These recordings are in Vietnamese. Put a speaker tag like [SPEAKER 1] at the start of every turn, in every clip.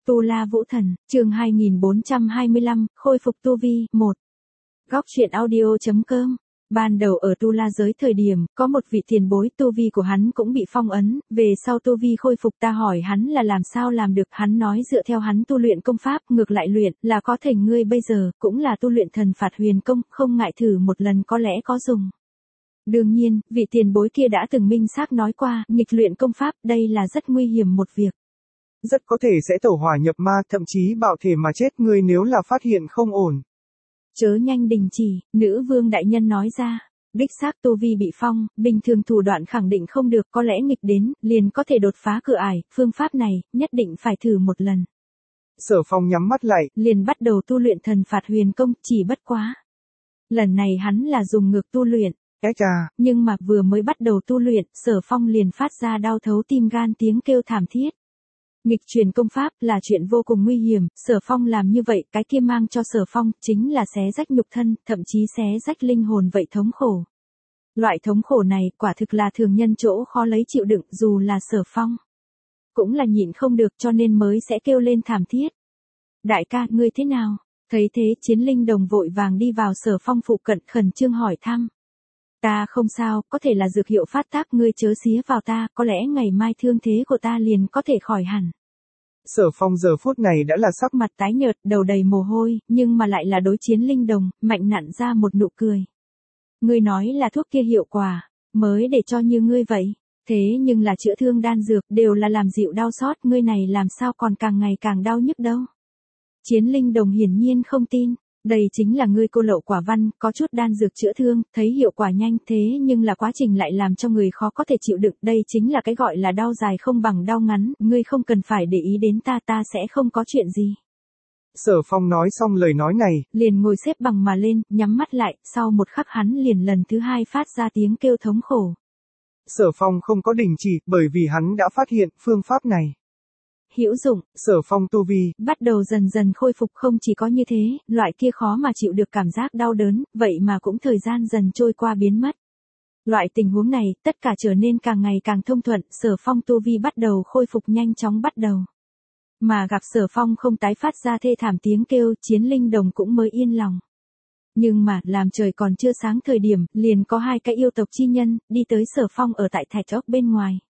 [SPEAKER 1] Tu La Vũ Thần, chương 2425, khôi phục tu vi, 1. Góc truyện audio.com. Ban đầu ở Tu La giới thời điểm, có một vị tiền bối tu vi của hắn cũng bị phong ấn, về sau tu vi khôi phục ta hỏi hắn là làm sao làm được, hắn nói dựa theo hắn tu luyện công pháp, ngược lại luyện, là có thành ngươi bây giờ, cũng là tu luyện thần phạt huyền công, không ngại thử một lần có lẽ có dùng. Đương nhiên, vị tiền bối kia đã từng minh xác nói qua, nghịch luyện công pháp, đây là rất nguy hiểm một việc.
[SPEAKER 2] Rất có thể sẽ tẩu hỏa nhập ma, thậm chí bạo thể mà chết ngươi nếu là phát hiện không ổn.
[SPEAKER 1] Chớ nhanh đình chỉ, nữ vương đại nhân nói ra. Đích xác tu vi bị phong, bình thường thủ đoạn khẳng định không được, có lẽ nghịch đến, liền có thể đột phá cửa ải, phương pháp này, nhất định phải thử một lần.
[SPEAKER 2] Sở Phong nhắm mắt lại,
[SPEAKER 1] liền bắt đầu tu luyện thần phạt huyền công, chỉ bất quá. Lần này hắn là dùng ngược tu luyện. Nhưng mà vừa mới bắt đầu tu luyện, Sở Phong liền phát ra đau thấu tim gan tiếng kêu thảm thiết. Nghịch truyền công pháp là chuyện vô cùng nguy hiểm, Sở Phong làm như vậy, cái kia mang cho Sở Phong chính là xé rách nhục thân, thậm chí xé rách linh hồn vậy thống khổ. Loại thống khổ này quả thực là thường nhân chỗ khó lấy chịu đựng, dù là Sở Phong cũng là nhịn không được cho nên mới sẽ kêu lên thảm thiết. Đại ca, ngươi thế nào? Thấy thế Chiến Linh Đồng vội vàng đi vào Sở Phong phụ cận khẩn trương hỏi thăm. Ta không sao, có thể là dược hiệu phát tác, ngươi chớ xía vào ta, có lẽ ngày mai thương thế của ta liền có thể khỏi hẳn.
[SPEAKER 2] Sở Phong giờ phút này đã là sắc
[SPEAKER 1] mặt tái nhợt, đầu đầy mồ hôi, nhưng mà lại là đối Chiến Linh Đồng, mạnh nặn ra một nụ cười. Ngươi nói là thuốc kia hiệu quả, mới để cho như ngươi vậy. Thế nhưng là chữa thương đan dược đều là làm dịu đau xót, ngươi này làm sao còn càng ngày càng đau nhức đâu. Chiến Linh Đồng hiển nhiên không tin. Đây chính là ngươi cô lậu quả văn, có chút đan dược chữa thương, thấy hiệu quả nhanh thế nhưng là quá trình lại làm cho người khó có thể chịu đựng, đây chính là cái gọi là đau dài không bằng đau ngắn, ngươi không cần phải để ý đến ta, ta sẽ không có chuyện gì.
[SPEAKER 2] Sở Phong nói xong lời nói này,
[SPEAKER 1] liền ngồi xếp bằng mà lên, nhắm mắt lại, sau một khắc hắn liền lần thứ hai phát ra tiếng kêu thống khổ.
[SPEAKER 2] Sở Phong không có đình chỉ, bởi vì hắn đã phát hiện phương pháp này
[SPEAKER 1] hữu dụng.
[SPEAKER 2] Sở Phong tu vi
[SPEAKER 1] bắt đầu dần dần khôi phục, không chỉ có như thế, loại kia khó mà chịu được cảm giác đau đớn, vậy mà cũng thời gian dần trôi qua biến mất. Loại tình huống này, tất cả trở nên càng ngày càng thông thuận, Sở Phong tu vi bắt đầu khôi phục nhanh chóng bắt đầu. Mà gặp Sở Phong không tái phát ra thê thảm tiếng kêu, Chiến Linh Đồng cũng mới yên lòng. Nhưng mà, làm trời còn chưa sáng thời điểm, liền có hai cái yêu tộc chi nhân, đi tới Sở Phong ở tại thạch ốc bên ngoài.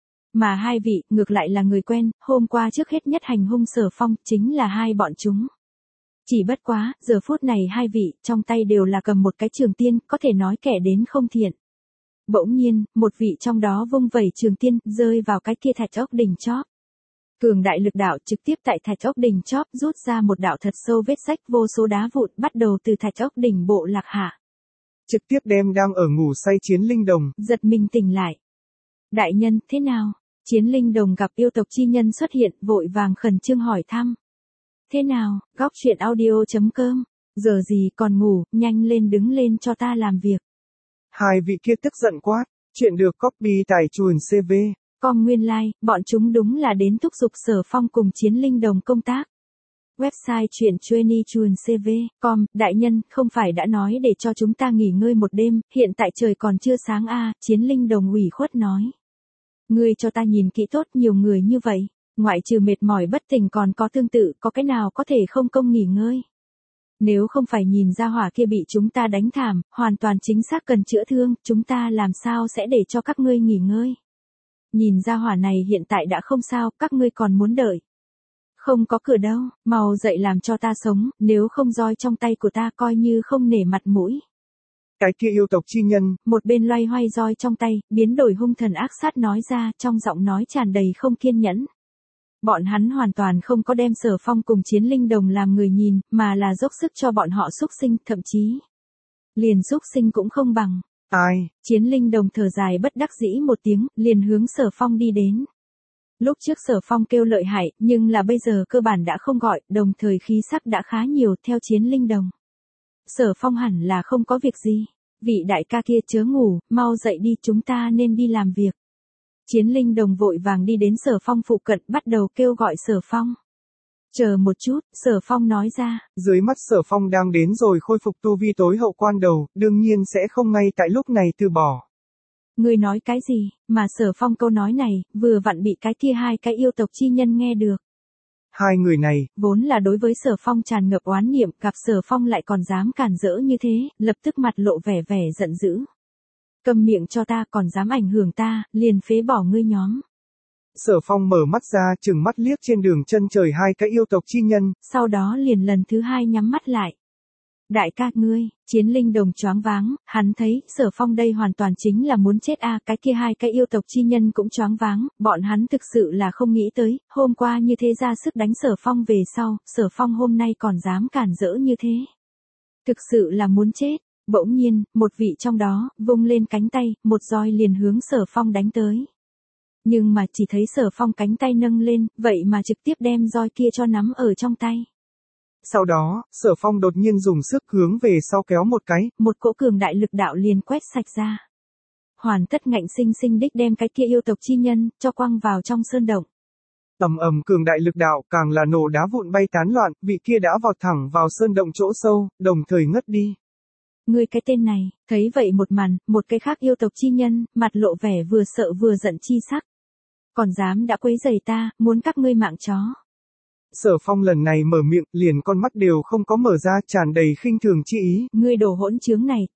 [SPEAKER 1] Mà hai vị, ngược lại là người quen, hôm qua trước hết nhất hành hung Sở Phong, chính là hai bọn chúng. Chỉ bất quá, giờ phút này hai vị, trong tay đều là cầm một cái trường tiên, có thể nói kẻ đến không thiện. Bỗng nhiên, một vị trong đó vung vẩy trường tiên, rơi vào cái kia thạch ốc đỉnh chóp. Cường đại lực đạo trực tiếp tại thạch ốc đỉnh chóp rút ra một đạo thật sâu vết rách, vô số đá vụn bắt đầu từ thạch ốc đỉnh bộ lạc hạ.
[SPEAKER 2] Trực tiếp đem đang ở ngủ say Chiến Linh Đồng
[SPEAKER 1] giật mình tỉnh lại. Đại nhân, thế nào? Chiến Linh Đồng gặp yêu tộc chi nhân xuất hiện, vội vàng khẩn trương hỏi thăm. Thế nào, góc truyện audio.com, giờ gì còn ngủ, nhanh lên đứng lên cho ta làm việc.
[SPEAKER 2] Hai vị kia tức giận quát, chuyện được copy tải chuồn CV.
[SPEAKER 1] Com nguyên like, bọn chúng đúng là đến thúc giục Sở Phong cùng Chiến Linh Đồng công tác. Website truyện trainee chuồn CV.com, đại nhân, không phải đã nói để cho chúng ta nghỉ ngơi một đêm, hiện tại trời còn chưa sáng Chiến Linh Đồng ủy khuất nói. Ngươi cho ta nhìn kỹ tốt, nhiều người như vậy, ngoại trừ mệt mỏi bất tỉnh còn có tương tự, có cái nào có thể không công nghỉ ngơi. Nếu không phải nhìn ra hỏa kia bị chúng ta đánh thảm, hoàn toàn chính xác cần chữa thương, chúng ta làm sao sẽ để cho các ngươi nghỉ ngơi. Nhìn ra hỏa này hiện tại đã không sao, các ngươi còn muốn đợi. Không có cửa đâu, mau dậy làm cho ta sống, nếu không roi trong tay của ta coi như không nể mặt mũi.
[SPEAKER 2] Cái kia yêu tộc chi nhân,
[SPEAKER 1] một bên loay hoay roi trong tay, biến đổi hung thần ác sát nói ra, trong giọng nói tràn đầy không kiên nhẫn. Bọn hắn hoàn toàn không có đem Sở Phong cùng Chiến Linh Đồng làm người nhìn, mà là dốc sức cho bọn họ xúc sinh, thậm chí liền xúc sinh cũng không bằng.
[SPEAKER 2] Ai?
[SPEAKER 1] Chiến Linh Đồng thở dài bất đắc dĩ một tiếng, liền hướng Sở Phong đi đến. Lúc trước Sở Phong kêu lợi hại, nhưng là bây giờ cơ bản đã không gọi, đồng thời khí sắc đã khá nhiều theo Chiến Linh Đồng. Sở Phong hẳn là không có việc gì. Vị đại ca kia chớ ngủ, mau dậy đi, chúng ta nên đi làm việc. Chiến Linh Đồng vội vàng đi đến Sở Phong phụ cận, bắt đầu kêu gọi Sở Phong. Chờ một chút, Sở Phong nói ra.
[SPEAKER 2] Dưới mắt Sở Phong đang đến rồi khôi phục tu vi tối hậu quan đầu, đương nhiên sẽ không ngay tại lúc này từ bỏ.
[SPEAKER 1] Ngươi nói cái gì, mà Sở Phong câu nói này, vừa vặn bị cái kia hai cái yêu tộc chi nhân nghe được.
[SPEAKER 2] Hai người này,
[SPEAKER 1] vốn là đối với Sở Phong tràn ngập oán niệm, gặp Sở Phong lại còn dám cản rỡ như thế, lập tức mặt lộ vẻ giận dữ. Câm miệng cho ta, còn dám ảnh hưởng ta, liền phế bỏ ngươi nhóm.
[SPEAKER 2] Sở Phong mở mắt ra, chừng mắt liếc trên đường chân trời hai cái yêu tộc chi nhân,
[SPEAKER 1] sau đó liền lần thứ hai nhắm mắt lại. Đại ca ngươi, Chiến Linh Đồng choáng váng, hắn thấy, Sở Phong đây hoàn toàn chính là muốn chết cái kia hai cái yêu tộc chi nhân cũng choáng váng, bọn hắn thực sự là không nghĩ tới, hôm qua như thế ra sức đánh Sở Phong về sau, Sở Phong hôm nay còn dám cản rỡ như thế. Thực sự là muốn chết, bỗng nhiên, một vị trong đó, vung lên cánh tay, một roi liền hướng Sở Phong đánh tới. Nhưng mà chỉ thấy Sở Phong cánh tay nâng lên, vậy mà trực tiếp đem roi kia cho nắm ở trong tay.
[SPEAKER 2] Sau đó, Sở Phong đột nhiên dùng sức hướng về sau kéo một cái,
[SPEAKER 1] một cỗ cường đại lực đạo liền quét sạch ra. Hoàn tất ngạnh sinh sinh đích đem cái kia yêu tộc chi nhân, cho quăng vào trong sơn động.
[SPEAKER 2] Ầm cường đại lực đạo càng là nổ đá vụn bay tán loạn, vị kia đã vọt thẳng vào sơn động chỗ sâu, đồng thời ngất đi.
[SPEAKER 1] Ngươi cái tên này, thấy vậy một màn, một cái khác yêu tộc chi nhân, mặt lộ vẻ vừa sợ vừa giận chi sắc. Còn dám đã quấy rầy ta, muốn các ngươi mạng chó.
[SPEAKER 2] Sở Phong lần này mở miệng, liền con mắt đều không có mở ra, tràn đầy khinh thường chi ý.
[SPEAKER 1] Ngươi đồ hỗn trướng này,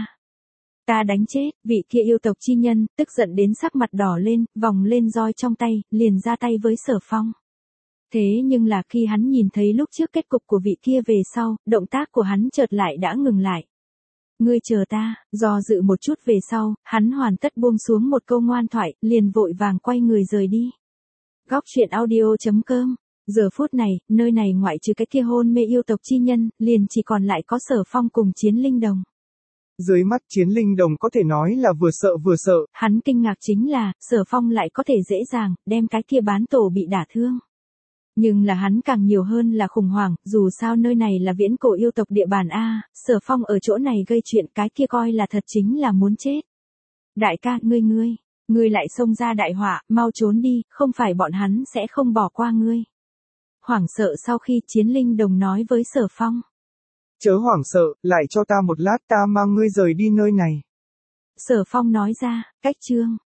[SPEAKER 1] ta đánh chết, vị kia yêu tộc chi nhân, tức giận đến sắc mặt đỏ lên, vòng lên roi trong tay, liền ra tay với Sở Phong. Thế nhưng là khi hắn nhìn thấy lúc trước kết cục của vị kia về sau, động tác của hắn chợt lại đã ngừng lại. Ngươi chờ ta, do dự một chút về sau, hắn hoàn tất buông xuống một câu ngoan thoại, liền vội vàng quay người rời đi. Góc truyện audio.com. Giờ phút này, nơi này ngoại trừ cái kia hôn mê yêu tộc chi nhân, liền chỉ còn lại có Sở Phong cùng Chiến Linh Đồng.
[SPEAKER 2] Dưới mắt Chiến Linh Đồng có thể nói là vừa sợ.
[SPEAKER 1] Hắn kinh ngạc chính là, Sở Phong lại có thể dễ dàng, đem cái kia bán tổ bị đả thương. Nhưng là hắn càng nhiều hơn là khủng hoảng, dù sao nơi này là viễn cổ yêu tộc địa bàn Sở Phong ở chỗ này gây chuyện cái kia coi là thật chính là muốn chết. Đại ca, ngươi lại xông ra đại họa, mau trốn đi, không phải bọn hắn sẽ không bỏ qua ngươi. Hoảng sợ sau khi Chiến Linh Đồng nói với Sở Phong.
[SPEAKER 2] Chớ hoảng sợ, lại cho ta một lát ta mang ngươi rời đi nơi này.
[SPEAKER 1] Sở Phong nói ra, cách chương.